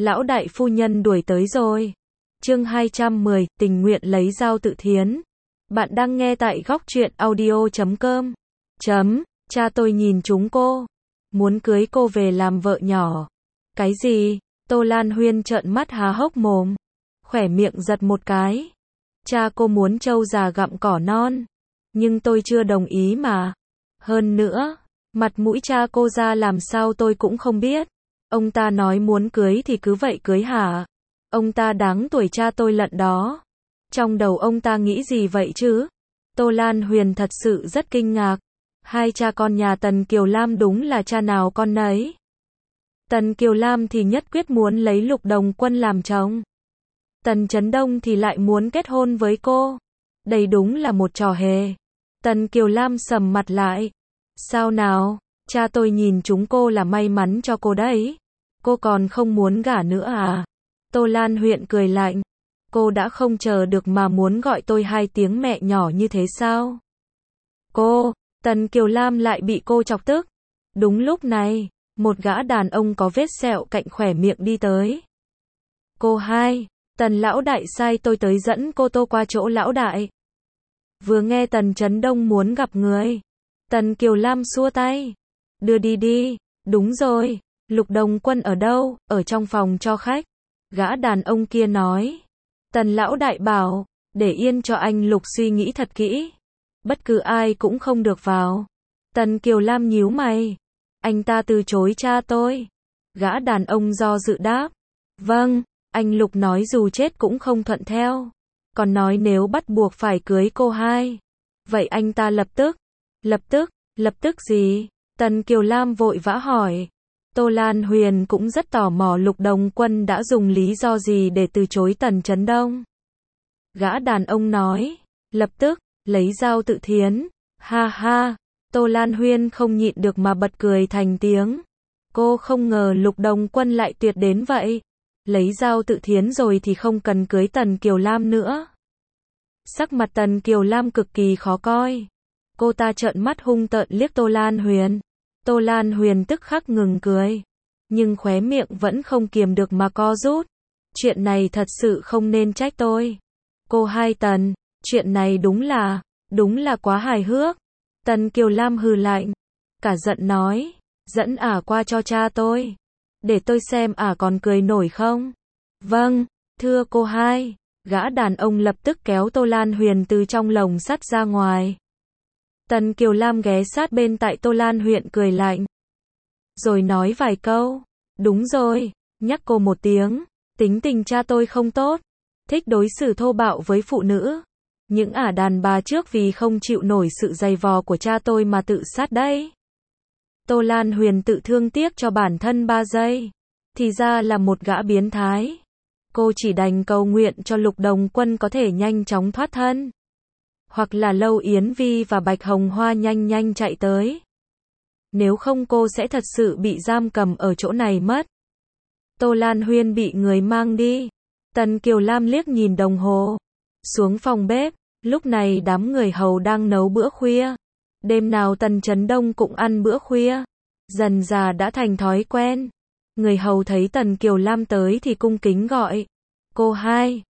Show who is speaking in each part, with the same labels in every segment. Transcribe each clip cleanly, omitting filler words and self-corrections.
Speaker 1: Lão đại phu nhân đuổi tới rồi. Chương 210, tình nguyện lấy dao tự thiến. Bạn đang nghe tại góc truyện audio.com. Cha tôi nhìn chúng cô. Muốn cưới cô về làm vợ nhỏ. Cái gì? Tô Lan Huyên trợn mắt há hốc mồm. Khỏe miệng giật một cái. Cha cô muốn trâu già gặm cỏ non. Nhưng tôi chưa đồng ý mà. Hơn nữa, mặt mũi cha cô ra làm sao tôi cũng không biết. Ông ta nói muốn cưới thì cứ vậy cưới hả? Ông ta đáng tuổi cha tôi lận đó. Trong đầu ông ta nghĩ gì vậy chứ? Tô Lan Huyền thật sự rất kinh ngạc. Hai cha con nhà Tần Kiều Lam đúng là cha nào con nấy. Tần Kiều Lam thì nhất quyết muốn lấy Lục Đồng Quân làm chồng. Tần Chấn Đông thì lại muốn kết hôn với cô. Đây đúng là một trò hề. Tần Kiều Lam sầm mặt lại. Sao nào? Cha tôi nhìn chúng cô là may mắn cho cô đấy. Cô còn không muốn gả nữa à? Tô Lan Huyền cười lạnh. Cô đã không chờ được mà muốn gọi tôi hai tiếng mẹ nhỏ như thế sao? Cô, Tần Kiều Lam lại bị cô chọc tức. Đúng lúc này, một gã đàn ông có vết sẹo cạnh khóe miệng đi tới. Cô hai, Tần lão đại sai tôi tới dẫn cô Tô qua chỗ lão đại. Vừa nghe Tần Chấn Đông muốn gặp người, Tần Kiều Lam xua tay. Đưa đi đi, đúng rồi, Lục Đồng Quân ở đâu? Ở trong phòng cho khách. Gã đàn ông kia nói. Tần lão đại bảo, để yên cho anh Lục suy nghĩ thật kỹ. Bất cứ ai cũng không được vào. Tần Kiều Lam nhíu mày. Anh ta từ chối cha tôi. Gã đàn ông do dự đáp. Vâng, anh Lục nói dù chết cũng không thuận theo. Còn nói nếu bắt buộc phải cưới cô hai. Vậy anh ta lập tức gì? Tần Kiều Lam vội vã hỏi. Tô Lan Huyền cũng rất tò mò Lục Đồng Quân đã dùng lý do gì để từ chối Tần Chấn Đông. Gã đàn ông nói. Lập tức, lấy dao tự thiến. Ha ha, Tô Lan Huyền không nhịn được mà bật cười thành tiếng. Cô không ngờ Lục Đồng Quân lại tuyệt đến vậy. Lấy dao tự thiến rồi thì không cần cưới Tần Kiều Lam nữa. Sắc mặt Tần Kiều Lam cực kỳ khó coi. Cô ta trợn mắt hung tợn liếc Tô Lan Huyền. Tô Lan Huyền tức khắc ngừng cười. Nhưng khóe miệng vẫn không kiềm được mà co rút. Chuyện này thật sự không nên trách tôi. Cô hai Tần, chuyện này đúng là quá hài hước. Tần Kiều Lam hừ lạnh. Cả giận nói. Dẫn ả qua cho cha tôi. Để tôi xem ả còn cười nổi không. Vâng, thưa cô hai. Gã đàn ông lập tức kéo Tô Lan Huyền từ trong lồng sắt ra ngoài. Tần Kiều Lam ghé sát bên tai Tô Lan Huyền cười lạnh. Rồi nói vài câu. Đúng rồi, nhắc cô một tiếng. Tính tình cha tôi không tốt. Thích đối xử thô bạo với phụ nữ. Những ả đàn bà trước vì không chịu nổi sự giày vò của cha tôi mà tự sát đấy. Tô Lan Huyền tự thương tiếc cho bản thân 3 giây. Thì ra là một gã biến thái. Cô chỉ đành cầu nguyện cho Lục Đồng Quân có thể nhanh chóng thoát thân. Hoặc là Lâu Yến Vi và Bạch Hồng Hoa nhanh chạy tới. Nếu không cô sẽ thật sự bị giam cầm ở chỗ này mất. Tô Lan Huyền bị người mang đi. Tần Kiều Lam liếc nhìn đồng hồ. Xuống phòng bếp, lúc này đám người hầu đang nấu bữa khuya. Đêm nào Tần Chấn Đông cũng ăn bữa khuya. Dần dà đã thành thói quen. Người hầu thấy Tần Kiều Lam tới thì cung kính gọi. Cô hai,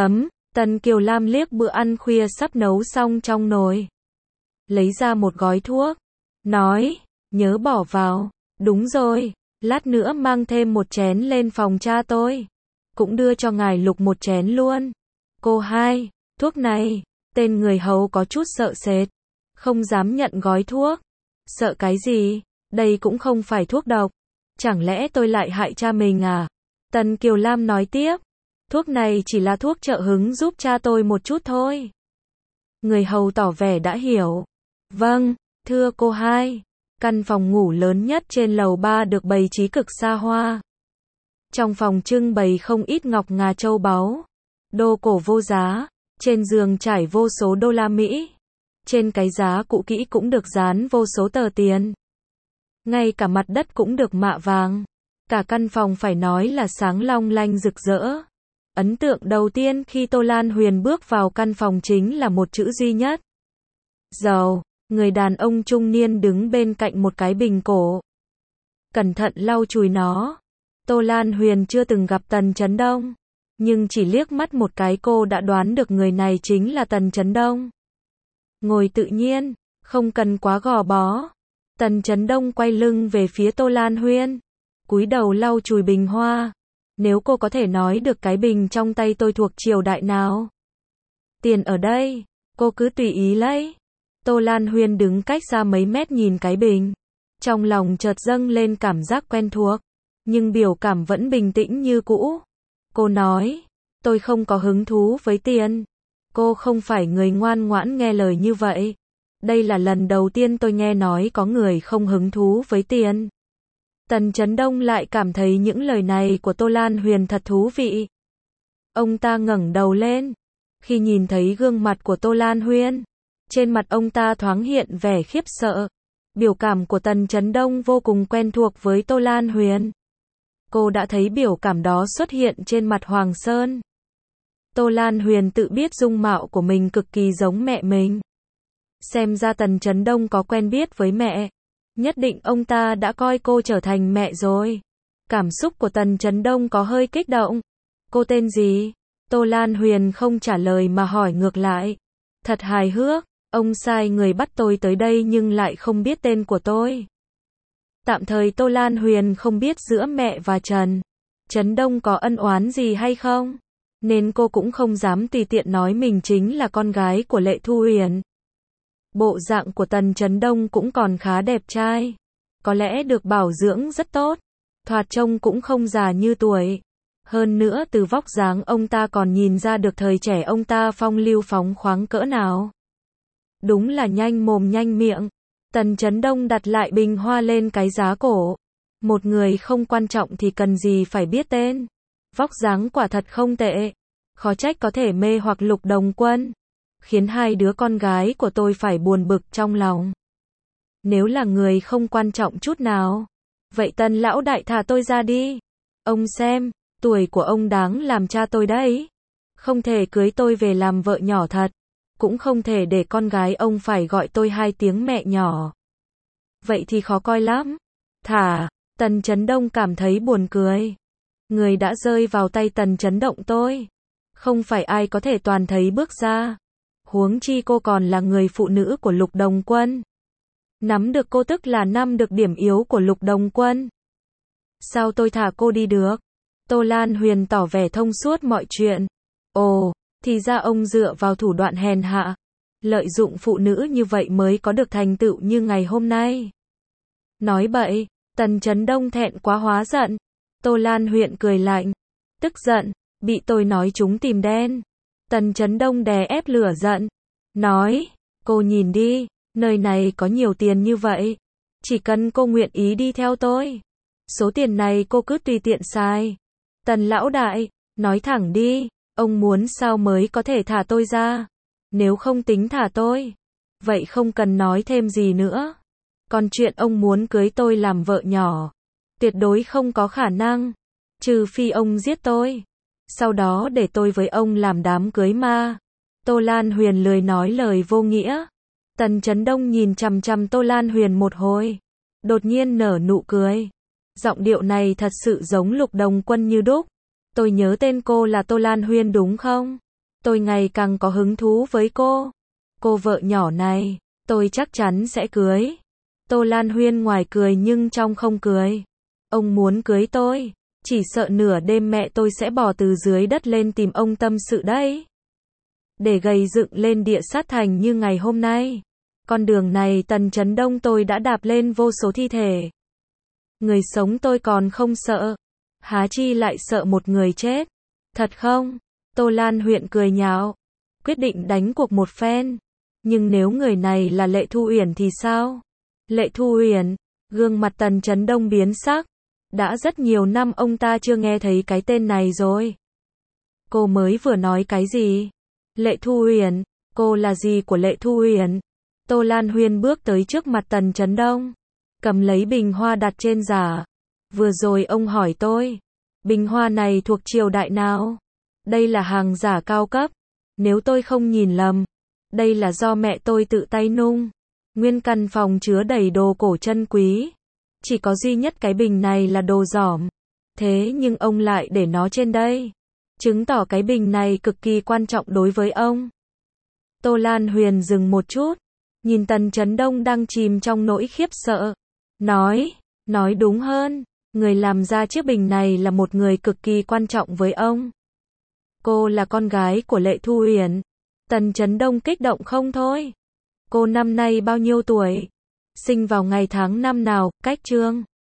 Speaker 1: Tần Kiều Lam liếc bữa ăn khuya sắp nấu xong trong nồi. Lấy ra một gói thuốc. Nói, nhớ bỏ vào. Đúng rồi, lát nữa mang thêm một chén lên phòng cha tôi. Cũng đưa cho ngài Lục một chén luôn. Cô hai, thuốc này. Tên người hầu có chút sợ sệt. Không dám nhận gói thuốc. Sợ cái gì? Đây cũng không phải thuốc độc. Chẳng lẽ tôi lại hại cha mình à? Tần Kiều Lam nói tiếp. Thuốc này chỉ là thuốc trợ hứng giúp cha tôi một chút thôi. Người hầu tỏ vẻ đã hiểu. Vâng, thưa cô hai. Căn phòng ngủ lớn nhất trên lầu 3 được bày trí cực xa hoa. Trong phòng trưng bày không ít ngọc ngà châu báu. Đồ cổ vô giá. Trên giường trải vô số đô la Mỹ. Trên cái giá cũ kỹ cũng được dán vô số tờ tiền. Ngay cả mặt đất cũng được mạ vàng. Cả căn phòng phải nói là sáng long lanh rực rỡ. Ấn tượng đầu tiên khi Tô Lan Huyền bước vào căn phòng chính là một chữ duy nhất. Dầu. Người đàn ông trung niên đứng bên cạnh một cái bình cổ. Cẩn thận lau chùi nó. Tô Lan Huyền chưa từng gặp Tần Chấn Đông, nhưng chỉ liếc mắt một cái cô đã đoán được người này chính là Tần Chấn Đông. Ngồi tự nhiên, không cần quá gò bó. Tần Chấn Đông quay lưng về phía Tô Lan Huyền, cúi đầu lau chùi bình hoa. Nếu cô có thể nói được cái bình trong tay tôi thuộc triều đại nào? Tiền ở đây, cô cứ tùy ý lấy. Tô Lan Huyền đứng cách xa mấy mét nhìn cái bình. Trong lòng chợt dâng lên cảm giác quen thuộc, nhưng biểu cảm vẫn bình tĩnh như cũ. Cô nói, tôi không có hứng thú với tiền. Cô không phải người ngoan ngoãn nghe lời như vậy. Đây là lần đầu tiên tôi nghe nói có người không hứng thú với tiền. Tần Chấn Đông lại cảm thấy những lời này của Tô Lan Huyền thật thú vị. Ông ta ngẩng đầu lên. Khi nhìn thấy gương mặt của Tô Lan Huyền, trên mặt ông ta thoáng hiện vẻ khiếp sợ. Biểu cảm của Tần Chấn Đông vô cùng quen thuộc với Tô Lan Huyền. Cô đã thấy biểu cảm đó xuất hiện trên mặt Hoàng Sơn. Tô Lan Huyền tự biết dung mạo của mình cực kỳ giống mẹ mình. Xem ra Tần Chấn Đông có quen biết với mẹ. Nhất định ông ta đã coi cô trở thành mẹ rồi. Cảm xúc của Tần Chấn Đông có hơi kích động. Cô tên gì? Tô Lan Huyền không trả lời mà hỏi ngược lại. Thật hài hước, ông sai người bắt tôi tới đây nhưng lại không biết tên của tôi. Tạm thời Tô Lan Huyền không biết giữa mẹ và Trần Chấn Đông có ân oán gì hay không, nên cô cũng không dám tùy tiện nói mình chính là con gái của Lệ Thu Huyền. Bộ dạng của Tần Chấn Đông cũng còn khá đẹp trai. Có lẽ được bảo dưỡng rất tốt. Thoạt trông cũng không già như tuổi. Hơn nữa từ vóc dáng ông ta còn nhìn ra được thời trẻ ông ta phong lưu phóng khoáng cỡ nào. Đúng là nhanh mồm nhanh miệng. Tần Chấn Đông đặt lại bình hoa lên cái giá cổ. Một người không quan trọng thì cần gì phải biết tên. Vóc dáng quả thật không tệ. Khó trách có thể mê hoặc Lục Đồng Quân. Khiến hai đứa con gái của tôi phải buồn bực trong lòng. Nếu là người không quan trọng chút nào, vậy Tần lão đại thả tôi ra đi. Ông xem, tuổi của ông đáng làm cha tôi đấy. Không thể cưới tôi về làm vợ nhỏ thật. Cũng không thể để con gái ông phải gọi tôi 2 tiếng mẹ nhỏ. Vậy thì khó coi lắm. Thả, Tần Chấn Đông cảm thấy buồn cười. Người đã rơi vào tay Tần Chấn Động tôi. Không phải ai có thể toàn thấy bước ra. Huống chi cô còn là người phụ nữ của Lục Đồng Quân. Nắm được cô tức là nắm được điểm yếu của Lục Đồng Quân. Sao tôi thả cô đi được? Tô Lan Huyền tỏ vẻ thông suốt mọi chuyện. Ồ, thì ra ông dựa vào thủ đoạn hèn hạ, lợi dụng phụ nữ như vậy mới có được thành tựu như ngày hôm nay. Nói bậy, Tần Chấn Đông thẹn quá hóa giận. Tô Lan Huyền cười lạnh. Tức giận, bị tôi nói chúng tìm đen. Tần Chấn Đông đè ép lửa giận. Nói, cô nhìn đi, nơi này có nhiều tiền như vậy. Chỉ cần cô nguyện ý đi theo tôi. Số tiền này cô cứ tùy tiện xài. Tần lão đại, nói thẳng đi, ông muốn sao mới có thể thả tôi ra? Nếu không tính thả tôi, vậy không cần nói thêm gì nữa. Còn chuyện ông muốn cưới tôi làm vợ nhỏ, tuyệt đối không có khả năng. Trừ phi ông giết tôi. Sau đó để tôi với ông làm đám cưới ma. Tô Lan Huyền lười nói lời vô nghĩa. Tần Chấn Đông nhìn chằm chằm Tô Lan Huyền một hồi. Đột nhiên nở nụ cười. Giọng điệu này thật sự giống Lục Đồng Quân như đúc. Tôi nhớ tên cô là Tô Lan Huyền đúng không? Tôi ngày càng có hứng thú với cô. Cô vợ nhỏ này, tôi chắc chắn sẽ cưới. Tô Lan Huyền ngoài cười nhưng trong không cười. Ông muốn cưới tôi, chỉ sợ nửa đêm mẹ tôi sẽ bò từ dưới đất lên tìm ông tâm sự đấy. Để gầy dựng lên địa sát thành như ngày hôm nay. Con đường này Tần Chấn Đông tôi đã đạp lên vô số thi thể. Người sống tôi còn không sợ. Há chi lại sợ một người chết. Thật không? Tô Lan Huyền cười nhạo. Quyết định đánh cuộc một phen. Nhưng nếu người này là Lệ Thu Uyển thì sao? Lệ Thu Uyển, gương mặt Tần Chấn Đông biến sắc. Đã rất nhiều năm ông ta chưa nghe thấy cái tên này rồi. Cô mới vừa nói cái gì? Lệ Thu Uyển, cô là gì của Lệ Thu Uyển? Tô Lan Huyền bước tới trước mặt Tần Chấn Đông, cầm lấy bình hoa đặt trên giả. Vừa rồi ông hỏi tôi, bình hoa này thuộc triều đại nào? Đây là hàng giả cao cấp. Nếu tôi không nhìn lầm, đây là do mẹ tôi tự tay nung. Nguyên căn phòng chứa đầy đồ cổ chân quý. Chỉ có duy nhất cái bình này là đồ giỏm. Thế nhưng ông lại để nó trên đây. Chứng tỏ cái bình này cực kỳ quan trọng đối với ông. Tô Lan Huyền dừng một chút, nhìn Tần Chấn Đông đang chìm trong nỗi khiếp sợ. Nói đúng hơn, người làm ra chiếc bình này là một người cực kỳ quan trọng với ông. Cô là con gái của Lệ Thu Uyển. Tần Chấn Đông kích động không thôi. Cô năm nay bao nhiêu tuổi? Sinh vào ngày tháng năm nào, cách chương